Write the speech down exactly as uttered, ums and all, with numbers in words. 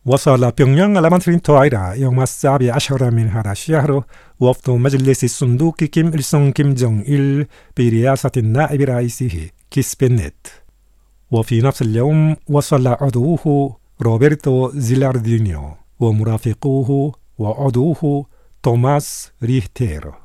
وصل بيونغيانغ إلى مدينة طائرة يوم السابع عشر من هذا الشهر وفد مجلس الصندوق كيم إل سونغ كيم جونغ إل برئاسة النائب رئيسه كيس بنت. وفي نفس اليوم وصل عضوه روبرتو زيلاردينيو ومرافقوه وعضوه توماس ريختير.